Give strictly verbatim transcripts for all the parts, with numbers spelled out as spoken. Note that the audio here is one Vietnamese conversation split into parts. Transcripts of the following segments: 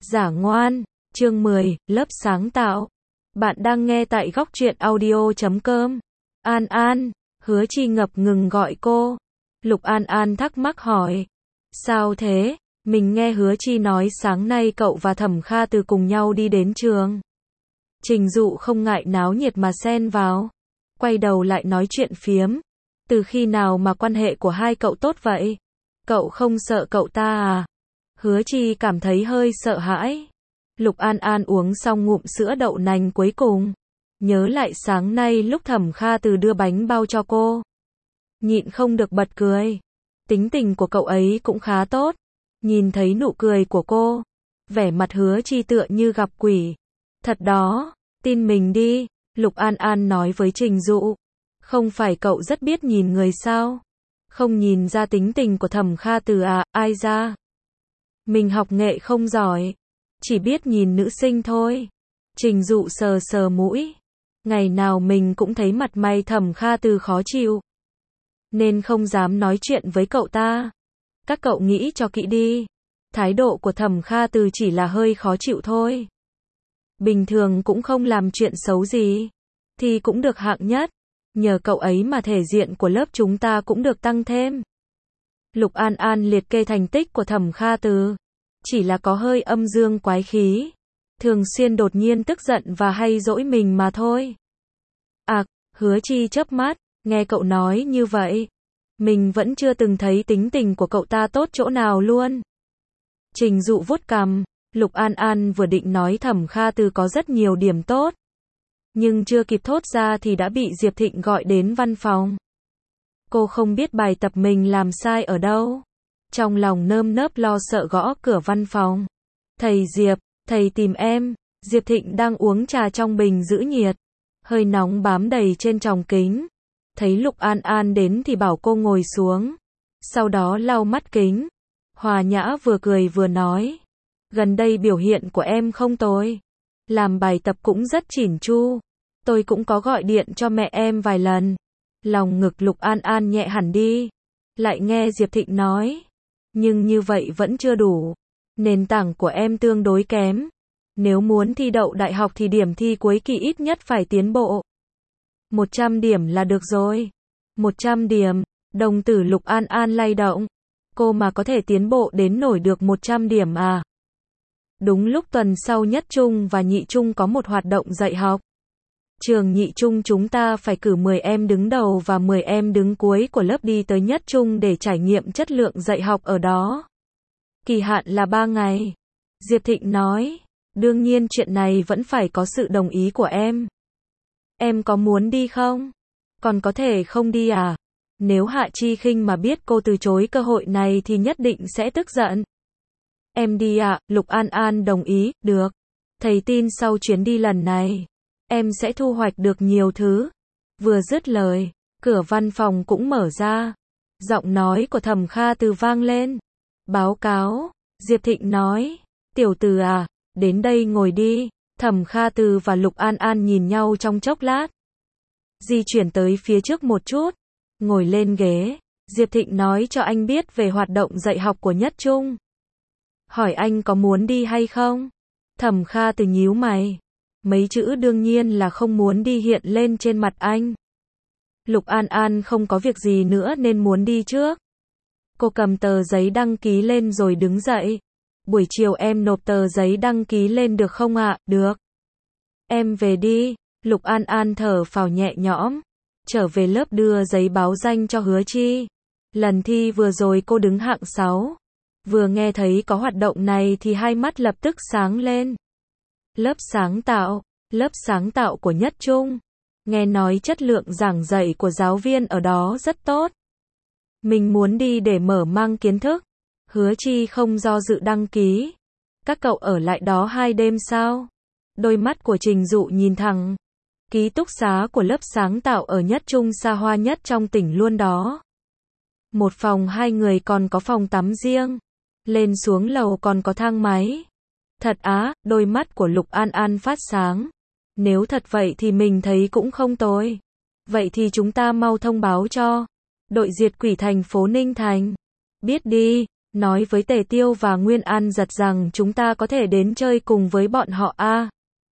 Giả ngoan, chương mười, lớp sáng tạo. Bạn đang nghe tại góc truyện audio chấm com. An An, Hứa Chi ngập ngừng gọi cô. Lục An An thắc mắc hỏi. Sao thế? Mình nghe Hứa Chi nói sáng nay cậu và Thẩm Kha Từ cùng nhau đi đến trường. Trình Dụ không ngại náo nhiệt mà xen vào. Quay đầu lại nói chuyện phiếm. Từ khi nào mà quan hệ của hai cậu tốt vậy? Cậu không sợ cậu ta à? Hứa Chi cảm thấy hơi sợ hãi. Lục An An uống xong ngụm sữa đậu nành cuối cùng. Nhớ lại sáng nay lúc Thẩm Kha Từ đưa bánh bao cho cô. Nhịn không được bật cười. Tính tình của cậu ấy cũng khá tốt. Nhìn thấy nụ cười của cô. Vẻ mặt Hứa Chi tựa như gặp quỷ. Thật đó, tin mình đi. Lục An An nói với Trình Dụ. Không phải cậu rất biết nhìn người sao? Không nhìn ra tính tình của Thẩm Kha Từ à, ai ra? Mình học nghệ không giỏi. Chỉ biết nhìn nữ sinh thôi. Trình Dụ sờ sờ mũi. Ngày nào mình cũng thấy mặt mày Thẩm Kha Từ khó chịu. Nên không dám nói chuyện với cậu ta. Các cậu nghĩ cho kỹ đi. Thái độ của Thẩm Kha Từ chỉ là hơi khó chịu thôi. Bình thường cũng không làm chuyện xấu gì. Thì cũng được hạng nhất. Nhờ cậu ấy mà thể diện của lớp chúng ta cũng được tăng thêm. Lục An An liệt kê thành tích của Thẩm Kha Từ. Chỉ là có hơi âm dương quái khí. Thường xuyên đột nhiên tức giận và hay dỗi mình mà thôi. À, Hứa Chi chớp mắt, nghe cậu nói như vậy. Mình vẫn chưa từng thấy tính tình của cậu ta tốt chỗ nào luôn. Trình Dụ vuốt cằm. Lục An An vừa định nói Thẩm Kha Từ có rất nhiều điểm tốt. Nhưng chưa kịp thốt ra thì đã bị Diệp Thịnh gọi đến văn phòng. Cô không biết bài tập mình làm sai ở đâu. Trong lòng nơm nớp lo sợ gõ cửa văn phòng. Thầy Diệp, thầy tìm em. Diệp Thịnh đang uống trà trong bình giữ nhiệt. Hơi nóng bám đầy trên tròng kính. Thấy Lục An An đến thì bảo cô ngồi xuống. Sau đó lau mắt kính. Hòa nhã vừa cười vừa nói. Gần đây biểu hiện của em không tồi. Làm bài tập cũng rất chỉn chu. Tôi cũng có gọi điện cho mẹ em vài lần. Lòng ngực Lục An An nhẹ hẳn đi. Lại nghe Diệp Thịnh nói. Nhưng như vậy vẫn chưa đủ. Nền tảng của em tương đối kém. Nếu muốn thi đậu đại học thì điểm thi cuối kỳ ít nhất phải tiến bộ. một trăm điểm là được rồi. một trăm điểm. Đồng tử Lục An An lay động. Cô mà có thể tiến bộ đến nổi được một trăm điểm à? Đúng lúc tuần sau nhất trung và nhị trung có một hoạt động dạy học. Trường nhị trung chúng ta phải cử mười em đứng đầu và mười em đứng cuối của lớp đi tới nhất trung để trải nghiệm chất lượng dạy học ở đó. Kỳ hạn là ba ngày. Diệp Thịnh nói. Đương nhiên chuyện này vẫn phải có sự đồng ý của em. Em có muốn đi không? Còn có thể không đi à? Nếu Hạ Chi Khinh mà biết cô từ chối cơ hội này thì nhất định sẽ tức giận. Em đi ạ, à? Lục An An đồng ý, được. Thầy tin sau chuyến đi lần này, em sẽ thu hoạch được nhiều thứ. Vừa dứt lời, cửa văn phòng cũng mở ra. Giọng nói của Thẩm Kha Từ vang lên. Báo cáo, Diệp Thịnh nói. Tiểu Từ à, đến đây ngồi đi. Thẩm Kha Từ và Lục An An nhìn nhau trong chốc lát. Di chuyển tới phía trước một chút. Ngồi lên ghế. Diệp Thịnh nói cho anh biết về hoạt động dạy học của nhất trung. Hỏi anh có muốn đi hay không? Thẩm Kha Từ nhíu mày. Mấy chữ đương nhiên là không muốn đi hiện lên trên mặt anh. Lục An An không có việc gì nữa nên muốn đi trước. Cô cầm tờ giấy đăng ký lên rồi đứng dậy. Buổi chiều em nộp tờ giấy đăng ký lên được không ạ? À? Được. Em về đi. Lục An An thở phào nhẹ nhõm. Trở về lớp đưa giấy báo danh cho Hứa Chi. Lần thi vừa rồi cô đứng hạng sáu. Vừa nghe thấy có hoạt động này thì hai mắt lập tức sáng lên. Lớp sáng tạo, lớp sáng tạo của nhất trung. Nghe nói chất lượng giảng dạy của giáo viên ở đó rất tốt. Mình muốn đi để mở mang kiến thức. Hứa Chi không do dự đăng ký. Các cậu ở lại đó hai đêm sao? Đôi mắt của Trình Dụ nhìn thẳng. Ký túc xá của lớp sáng tạo ở nhất trung xa hoa nhất trong tỉnh luôn đó. Một phòng hai người còn có phòng tắm riêng. Lên xuống lầu còn có thang máy. Thật á, đôi mắt của Lục An An phát sáng. Nếu thật vậy thì mình thấy cũng không tồi. Vậy thì chúng ta mau thông báo cho đội diệt quỷ thành phố Ninh Thành. Biết đi, nói với Tề Tiêu và Nguyên An Giật rằng chúng ta có thể đến chơi cùng với bọn họ a.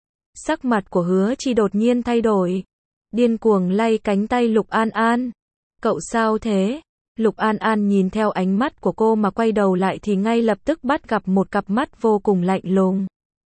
Sắc mặt của Hứa Chi đột nhiên thay đổi, điên cuồng lay cánh tay Lục An An. Cậu sao thế? Lục An An nhìn theo ánh mắt của cô mà quay đầu lại thì ngay lập tức bắt gặp một cặp mắt vô cùng lạnh lùng.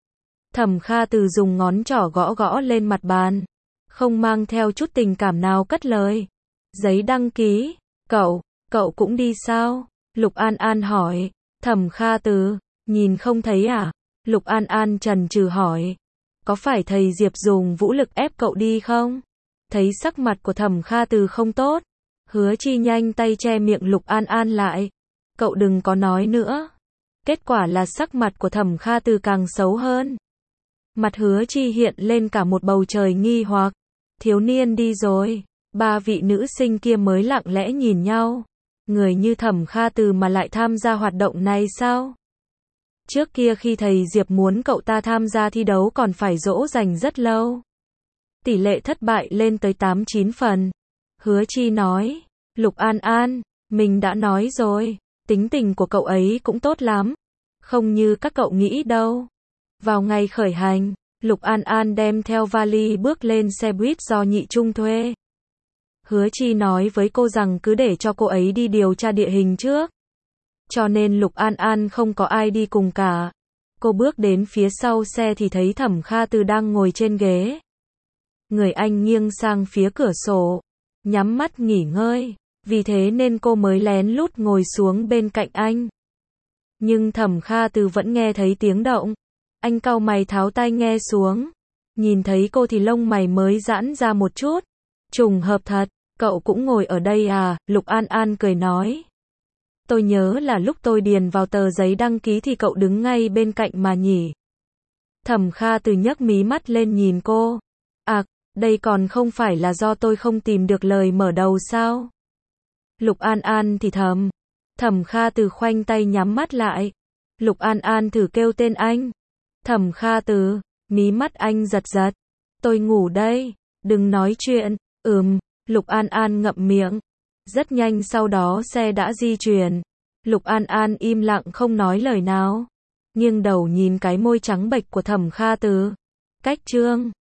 Thẩm Kha Từ dùng ngón trỏ gõ gõ lên mặt bàn, không mang theo chút tình cảm nào cất lời. Giấy đăng ký, cậu, cậu cũng đi sao? Lục An An hỏi. Thẩm Kha Từ, nhìn không thấy à? Lục An An chần chừ hỏi. Có phải thầy Diệp dùng vũ lực ép cậu đi không? Thấy sắc mặt của Thẩm Kha Từ không tốt, Hứa Chi nhanh tay che miệng Lục An An lại. Cậu đừng có nói nữa. Kết quả là sắc mặt của Thẩm Kha Từ càng xấu hơn. Mặt Hứa Chi hiện lên cả một bầu trời nghi hoặc. Thiếu niên đi rồi. Ba vị nữ sinh kia mới lặng lẽ nhìn nhau. Người như Thẩm Kha Từ mà lại tham gia hoạt động này sao? Trước kia khi thầy Diệp muốn cậu ta tham gia thi đấu còn phải dỗ dành rất lâu. Tỷ lệ thất bại lên tới tám chín phần. Hứa Chi nói. Lục An An, mình đã nói rồi, tính tình của cậu ấy cũng tốt lắm. Không như các cậu nghĩ đâu. Vào ngày khởi hành, Lục An An đem theo vali bước lên xe buýt do Nhị Trung thuê. Hứa Chi nói với cô rằng cứ để cho cô ấy đi điều tra địa hình trước. Cho nên Lục An An không có ai đi cùng cả. Cô bước đến phía sau xe thì thấy Thẩm Kha Từ đang ngồi trên ghế. Người anh nghiêng sang phía cửa sổ, nhắm mắt nghỉ ngơi, vì thế nên cô mới lén lút ngồi xuống bên cạnh anh. Nhưng Thẩm Kha Từ vẫn nghe thấy tiếng động. Anh cau mày tháo tai nghe xuống. Nhìn thấy cô thì lông mày mới giãn ra một chút. Trùng hợp thật, cậu cũng ngồi ở đây à? Lục An An cười nói. Tôi nhớ là lúc tôi điền vào tờ giấy đăng ký thì cậu đứng ngay bên cạnh mà nhỉ. Thẩm Kha Từ nhấc mí mắt lên nhìn cô. À, đây còn không phải là do tôi không tìm được lời mở đầu sao? Lục An An thì thầm. Thẩm Kha Từ khoanh tay nhắm mắt lại. Lục An An thử kêu tên anh. Thẩm Kha Từ, mí mắt anh giật giật. Tôi ngủ đây, đừng nói chuyện. Ừm, Lục An An ngậm miệng. Rất nhanh sau đó xe đã di chuyển. Lục An An im lặng không nói lời nào. Nghiêng đầu nhìn cái môi trắng bệch của Thẩm Kha Từ. Cách chương